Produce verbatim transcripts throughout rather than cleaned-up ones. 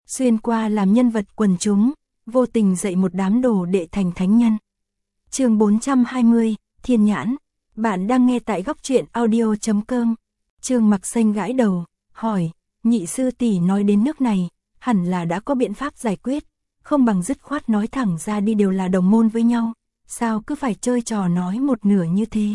xuyên qua làm nhân vật quần chúng, vô tình dạy một đám đồ đệ thành thánh nhân. Chương bốn trăm hai mươi, Thiên Nhãn. Bạn đang nghe tại góc truyện audio chấm com. Trương Mặc Xanh gãi đầu, hỏi, nhị sư tỷ nói đến nước này, hẳn là đã có biện pháp giải quyết, không bằng dứt khoát nói thẳng ra đi, đều là đồng môn với nhau, sao cứ phải chơi trò nói một nửa như thế.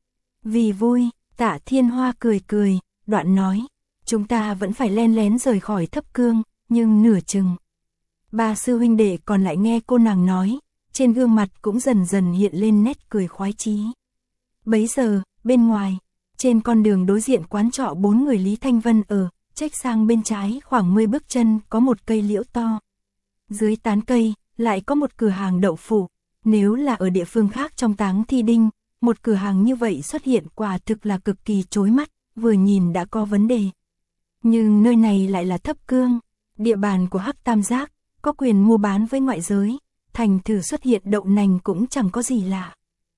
Vì vui, Tạ Thiên Hoa cười cười, đoạn nói, chúng ta vẫn phải len lén rời khỏi Thấp Cương, nhưng nửa chừng. Ba sư huynh đệ còn lại nghe cô nàng nói, trên gương mặt cũng dần dần hiện lên nét cười khoái chí. Bấy giờ, bên ngoài, trên con đường đối diện quán trọ bốn người Lý Thanh Vân ở, chếch sang bên trái khoảng mười bước chân có một cây liễu to. Dưới tán cây, lại có một cửa hàng đậu phụ. Nếu là ở địa phương khác trong Táng Thi Đinh, một cửa hàng như vậy xuất hiện quả thực là cực kỳ chói mắt, vừa nhìn đã có vấn đề. Nhưng nơi này lại là Thấp Cương, địa bàn của Hắc Tam Giác, có quyền mua bán với ngoại giới, thành thử xuất hiện đậu nành cũng chẳng có gì lạ.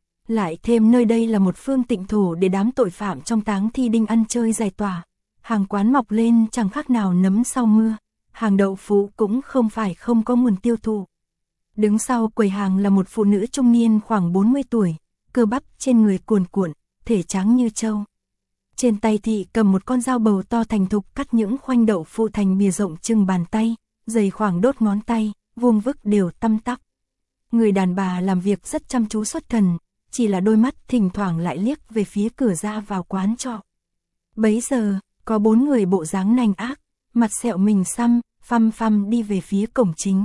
Lại thêm nơi đây là một phương tịnh thổ để đám tội phạm trong Táng Thi Đinh ăn chơi giải tỏa. Hàng quán mọc lên chẳng khác nào nấm sau mưa, hàng đậu phụ cũng không phải không có nguồn tiêu thụ. Đứng sau quầy hàng là một phụ nữ trung niên khoảng bốn mươi tuổi, cơ bắp trên người cuồn cuộn, thể trắng như trâu. Trên tay thị cầm một con dao bầu to thành thục cắt những khoanh đậu phụ thành bìa rộng chừng bàn tay, dày khoảng đốt ngón tay, vuông vức đều tăm tắp. Người đàn bà làm việc rất chăm chú xuất thần, chỉ là đôi mắt thỉnh thoảng lại liếc về phía cửa ra vào quán trọ. Bấy giờ, có bốn người bộ dáng nanh ác, mặt sẹo mình xăm, phăm phăm đi về phía cổng chính.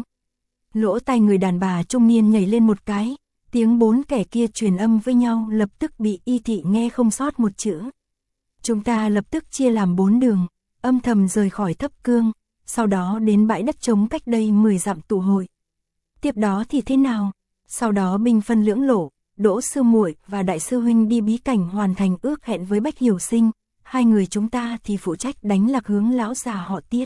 Lỗ tai người đàn bà trung niên nhảy lên một cái, tiếng bốn kẻ kia truyền âm với nhau lập tức bị Y Thị nghe không sót một chữ. Chúng ta lập tức chia làm bốn đường, âm thầm rời khỏi Thấp Cương, sau đó đến bãi đất trống cách đây mười dặm tụ hội. Tiếp đó thì thế nào? Sau đó binh phân lưỡng lộ, Đỗ sư muội và đại sư huynh đi bí cảnh hoàn thành ước hẹn với Bách Hiểu Sinh, hai người chúng ta thì phụ trách đánh lạc hướng lão già họ Tiết.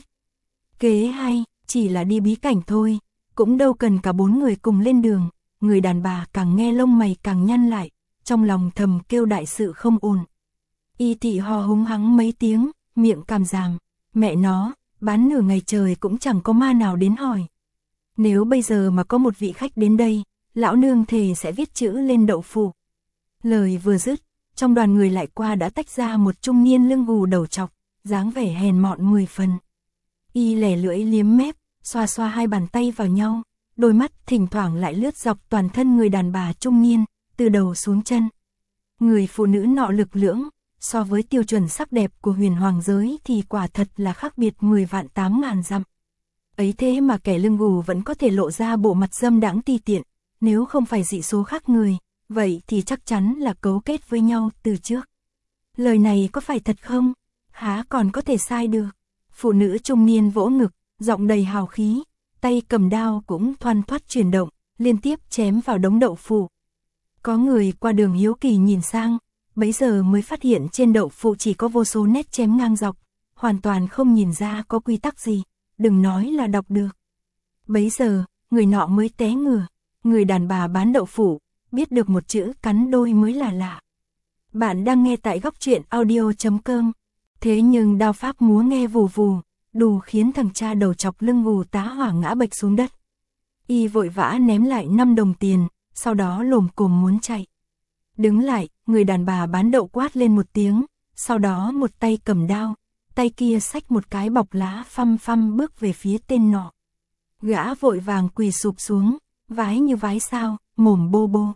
Kế hay, chỉ là đi bí cảnh thôi, cũng đâu cần cả bốn người cùng lên đường. Người đàn bà càng nghe lông mày càng nhăn lại, trong lòng thầm kêu đại sự không ổn. Y Thị ho húng hắng mấy tiếng, miệng càm ràm, mẹ nó, bán nửa ngày trời cũng chẳng có ma nào đến hỏi. Nếu bây giờ mà có một vị khách đến đây, lão nương thề sẽ viết chữ lên đậu phụ. Lời vừa dứt, trong đoàn người lại qua đã tách ra một trung niên lưng gù đầu chọc, dáng vẻ hèn mọn mười phần. Y lẻ lưỡi liếm mép, xoa xoa hai bàn tay vào nhau, đôi mắt thỉnh thoảng lại lướt dọc toàn thân người đàn bà trung niên, từ đầu xuống chân. Người phụ nữ nọ lực lưỡng, so với tiêu chuẩn sắc đẹp của huyền hoàng giới thì quả thật là khác biệt mười vạn tám ngàn dặm. Ấy thế mà kẻ lưng gù vẫn có thể lộ ra bộ mặt dâm đãng ti tiện, nếu không phải dị số khác người, vậy thì chắc chắn là cấu kết với nhau từ trước. Lời này có phải thật không? Há còn có thể sai được. Phụ nữ trung niên vỗ ngực, giọng đầy hào khí, tay cầm đao cũng thoăn thoắt chuyển động, liên tiếp chém vào đống đậu phụ. Có người qua đường hiếu kỳ nhìn sang, bấy giờ mới phát hiện trên đậu phụ chỉ có vô số nét chém ngang dọc, hoàn toàn không nhìn ra có quy tắc gì, đừng nói là đọc được. Bấy giờ, người nọ mới té ngửa, người đàn bà bán đậu phụ, biết được một chữ cắn đôi mới là lạ. Bạn đang nghe tại góc truyện audio chấm com. Thế nhưng đao pháp múa nghe vù vù, đủ khiến thằng cha đầu chọc lưng gù tá hỏa ngã bệch xuống đất. Y vội vã ném lại năm đồng tiền, sau đó lồm cồm muốn chạy. Đứng lại, người đàn bà bán đậu quát lên một tiếng, sau đó một tay cầm đao, tay kia xách một cái bọc lá phăm phăm bước về phía tên nọ. Gã vội vàng quỳ sụp xuống, vái như vái sao, mồm bô bô.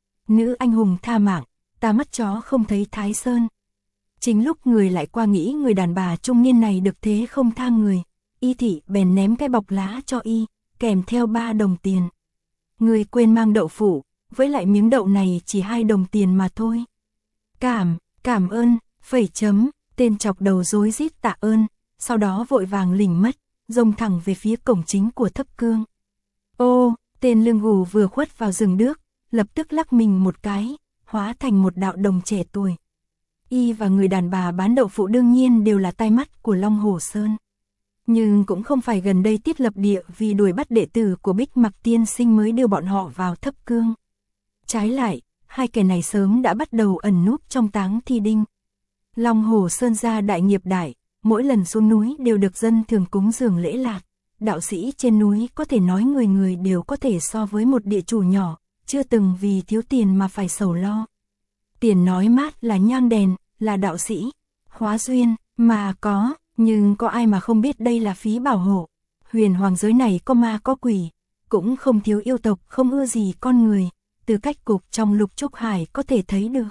Nữ anh hùng tha mạng, ta mắt chó không thấy Thái Sơn. Chính lúc người lại qua nghĩ người đàn bà trung niên này được thế không tha người, Y Thị bèn ném cái bọc lá cho y, kèm theo ba đồng tiền. Người quên mang đậu phụ, với lại miếng đậu này chỉ hai đồng tiền mà thôi. Cảm, cảm ơn, phẩy chấm, tên chọc đầu rối rít tạ ơn, sau đó vội vàng lỉnh mất, rông thẳng về phía cổng chính của Thấp Cương. Ô, tên lưng gù vừa khuất vào rừng đước, lập tức lắc mình một cái, hóa thành một đạo đồng trẻ tuổi. Y và người đàn bà bán đậu phụ đương nhiên đều là tai mắt của Long Hổ Sơn. Nhưng cũng không phải gần đây Tiết lập địa vì đuổi bắt đệ tử của Bích Mặc tiên sinh mới đưa bọn họ vào Thấp Cương. Trái lại, hai kẻ này sớm đã bắt đầu ẩn núp trong Táng Thi Đinh. Long Hổ Sơn gia đại nghiệp đại, mỗi lần xuống núi đều được dân thường cúng dường lễ lạt, đạo sĩ trên núi có thể nói người người đều có thể so với một địa chủ nhỏ, chưa từng vì thiếu tiền mà phải sầu lo. Tiền nói mát là nhang đèn, là đạo sĩ, hóa duyên, mà có, nhưng có ai mà không biết đây là phí bảo hộ. Huyền hoàng giới này có ma có quỷ, cũng không thiếu yêu tộc không ưa gì con người, từ cách cục trong Lục Trúc Hải có thể thấy được.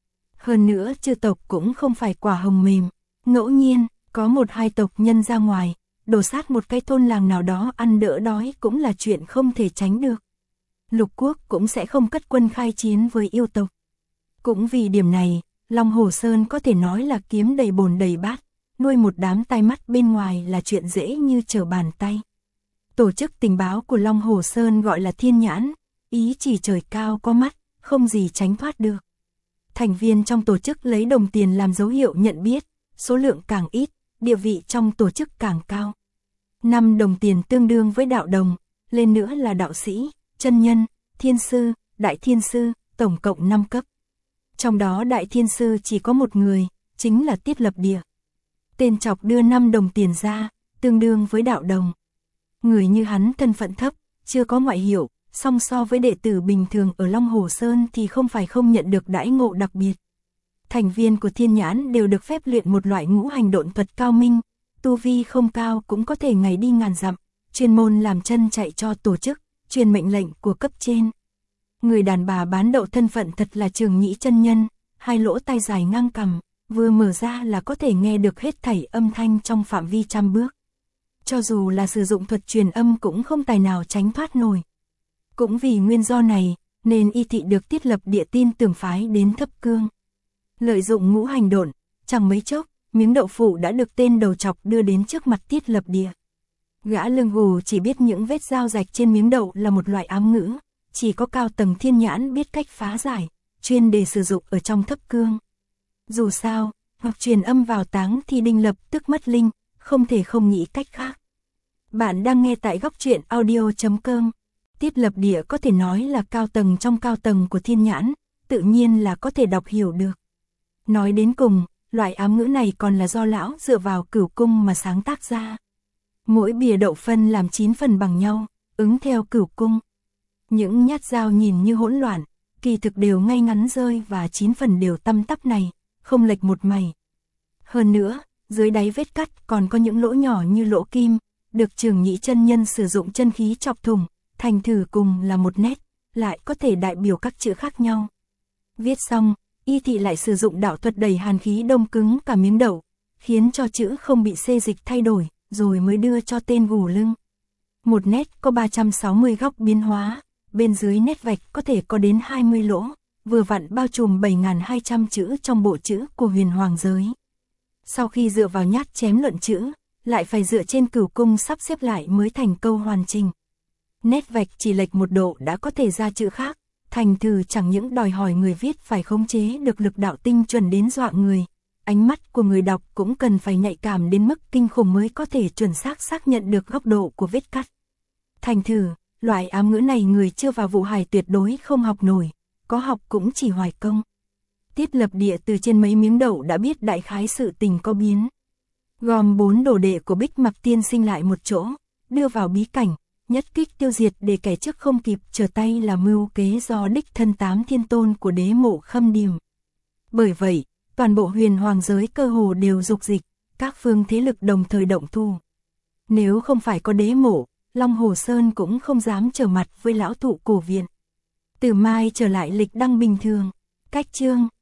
Hơn nữa chư tộc cũng không phải quả hồng mềm, ngẫu nhiên, có một hai tộc nhân ra ngoài, đổ sát một cái thôn làng nào đó ăn đỡ đói cũng là chuyện không thể tránh được. Lục quốc cũng sẽ không cất quân khai chiến với yêu tộc. Cũng vì điểm này, Long Hồ Sơn có thể nói là kiếm đầy bồn đầy bát, nuôi một đám tai mắt bên ngoài là chuyện dễ như trở bàn tay. Tổ chức tình báo của Long Hồ Sơn gọi là Thiên Nhãn, ý chỉ trời cao có mắt, không gì tránh thoát được. Thành viên trong tổ chức lấy đồng tiền làm dấu hiệu nhận biết, số lượng càng ít, địa vị trong tổ chức càng cao. năm đồng tiền tương đương với đạo đồng, lên nữa là đạo sĩ, chân nhân, thiên sư, đại thiên sư, tổng cộng năm cấp. Trong đó đại thiên sư chỉ có một người, chính là Tiết Lập Địa. Tên chọc đưa năm đồng tiền ra, tương đương với đạo đồng. Người như hắn thân phận thấp, chưa có ngoại hiệu, song so với đệ tử bình thường ở Long Hồ Sơn thì không phải không nhận được đãi ngộ đặc biệt. Thành viên của Thiên Nhãn đều được phép luyện một loại ngũ hành độn thuật cao minh, tu vi không cao cũng có thể ngày đi ngàn dặm, chuyên môn làm chân chạy cho tổ chức, truyền mệnh lệnh của cấp trên. Người đàn bà bán đậu thân phận thật là Trường Nhĩ chân nhân, hai lỗ tai dài ngang cằm, vừa mở ra là có thể nghe được hết thảy âm thanh trong phạm vi trăm bước. Cho dù là sử dụng thuật truyền âm cũng không tài nào tránh thoát nổi. Cũng vì nguyên do này, nên Y Thị được Tiết Lập Địa tin tưởng phái đến Thấp Cương. Lợi dụng ngũ hành độn, chẳng mấy chốc, miếng đậu phụ đã được tên đầu chọc đưa đến trước mặt Tiết Lập Địa. Gã lưng gù chỉ biết những vết dao rạch trên miếng đậu là một loại ám ngữ, chỉ có cao tầng Thiên Nhãn biết cách phá giải, chuyên để sử dụng ở trong Thấp Cương. Dù sao, hoặc truyền âm vào táng thì Đinh Lập tức mất linh, không thể không nghĩ cách khác. Bạn đang nghe tại góc truyện audio chấm com. Tiết Lập Địa có thể nói là cao tầng trong cao tầng của Thiên Nhãn, tự nhiên là có thể đọc hiểu được. Nói đến cùng, loại ám ngữ này còn là do lão dựa vào Cửu Cung mà sáng tác ra. Mỗi bìa đậu phân làm chín phần bằng nhau, ứng theo Cửu Cung. Những nhát dao nhìn như hỗn loạn, kỳ thực đều ngay ngắn rơi và chín phần đều tăm tắp này, không lệch một mảy. Hơn nữa, dưới đáy vết cắt còn có những lỗ nhỏ như lỗ kim, được Trường Nhĩ chân nhân sử dụng chân khí chọc thủng, thành thử cùng là một nét, lại có thể đại biểu các chữ khác nhau. Viết xong, Y Thị lại sử dụng đạo thuật đầy hàn khí đông cứng cả miếng đậu, khiến cho chữ không bị xê dịch thay đổi, rồi mới đưa cho tên gù lưng. Một nét có ba trăm sáu mươi góc biến hóa, bên dưới nét vạch có thể có đến hai mươi lỗ, vừa vặn bao trùm bảy nghìn hai trăm chữ trong bộ chữ của huyền hoàng giới. Sau khi dựa vào nhát chém luận chữ, lại phải dựa trên Cửu Cung sắp xếp lại mới thành câu hoàn chỉnh. Nét vạch chỉ lệch một độ đã có thể ra chữ khác, thành thử chẳng những đòi hỏi người viết phải khống chế được lực đạo tinh chuẩn đến dọa người, ánh mắt của người đọc cũng cần phải nhạy cảm đến mức kinh khủng mới có thể chuẩn xác xác nhận được góc độ của vết cắt. Thành thử, loại ám ngữ này người chưa vào vụ hải tuyệt đối không học nổi, có học cũng chỉ hoài công. Tiết Lập Địa từ trên mấy miếng đậu đã biết đại khái sự tình có biến. Gom bốn đồ đệ của Bích Mặc tiên sinh lại một chỗ, đưa vào bí cảnh, nhất kích tiêu diệt để kẻ trước không kịp trở tay là mưu kế do đích thân tám thiên tôn của Đế Mộ khâm điểm. Bởi vậy, toàn bộ huyền hoàng giới cơ hồ đều dục dịch, các phương thế lực đồng thời động thu. Nếu không phải có Đế Mộ, Long Hồ Sơn cũng không dám trở mặt với lão thụ cổ viện. Từ mai trở lại lịch đăng bình thường, cách chương